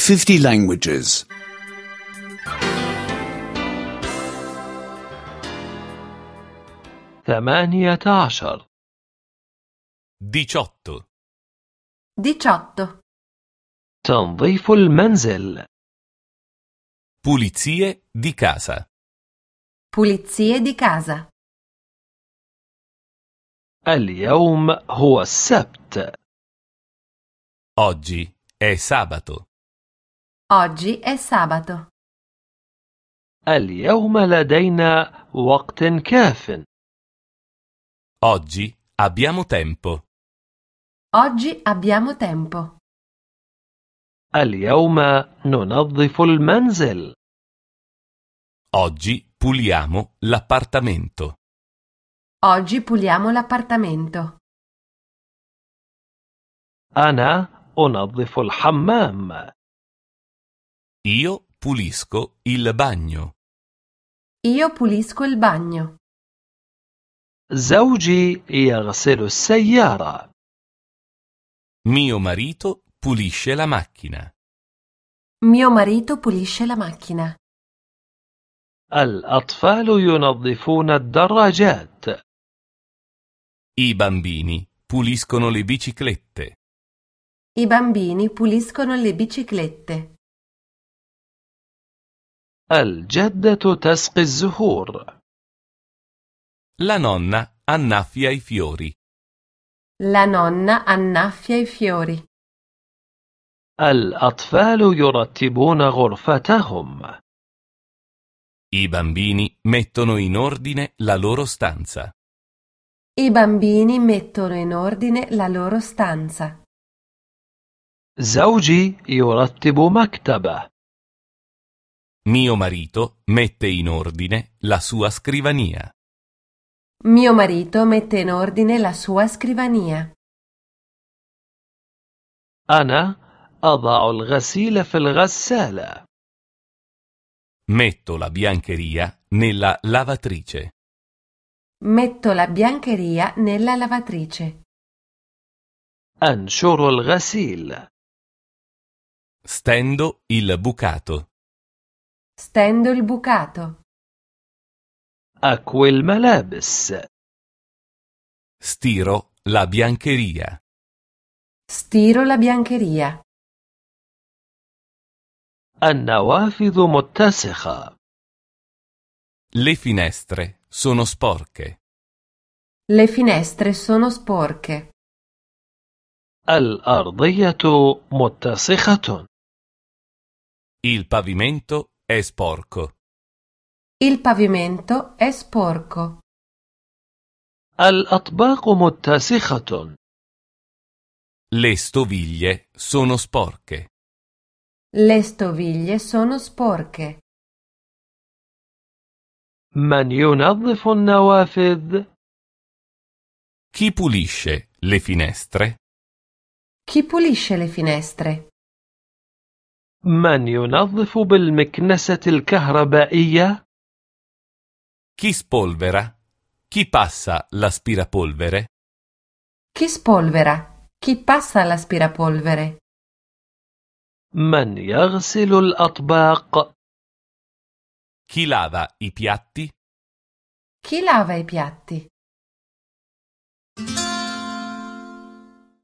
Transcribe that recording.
50 languages. 18 18. 18. تنظيف المنزل Pulizie di casa. Pulizie di casa. اليوم هو السبت Oggi è sabato. Oggi è sabato. اليوم لدينا وقت كاف Oggi abbiamo tempo. Oggi abbiamo tempo. اليوم ننظف المنزل Oggi puliamo l'appartamento. Oggi puliamo l'appartamento. أنا أنظف الحمام Io pulisco il bagno. Io pulisco il bagno. زوجي يغسل السيارة Mio marito pulisce la macchina. Mio marito pulisce la macchina. الأطفال ينظفون الدراجات I bambini puliscono le biciclette. I bambini puliscono le biciclette. الجدة تسقي الزهور La nonna annaffia i fiori. La nonna annaffia i fiori. الأطفال يرتبون غرفتهم I bambini mettono in ordine la loro stanza. I bambini mettono in ordine la loro stanza. زوجي يرتب مكتبه Mio marito mette in ordine la sua scrivania. Mio marito mette in ordine la sua scrivania. أنا أضع الغسيل في الغسالة Metto la biancheria nella lavatrice. Metto la biancheria nella lavatrice. أنشر الغسيل Stendo il bucato. Stendo il bucato. أكوي الملابس Stiro la biancheria. Stiro la biancheria. النوافذ متسخة Le finestre sono sporche. Le finestre sono sporche. الأرضية متسخة Il pavimento è sporco. Il pavimento è sporco. الأطباق متسخة Le stoviglie sono sporche. Le stoviglie sono sporche. من ينظف النوافذ؟ Chi pulisce le finestre? Chi pulisce le finestre? من ينظف بالمكنسة الكهربائية؟ Chi spolvera? Chi passa l'aspirapolvere? Chi spolvera? Chi passa l'aspirapolvere? من يغسل الأطباق؟ Chi lava i piatti? Chi lava i piatti?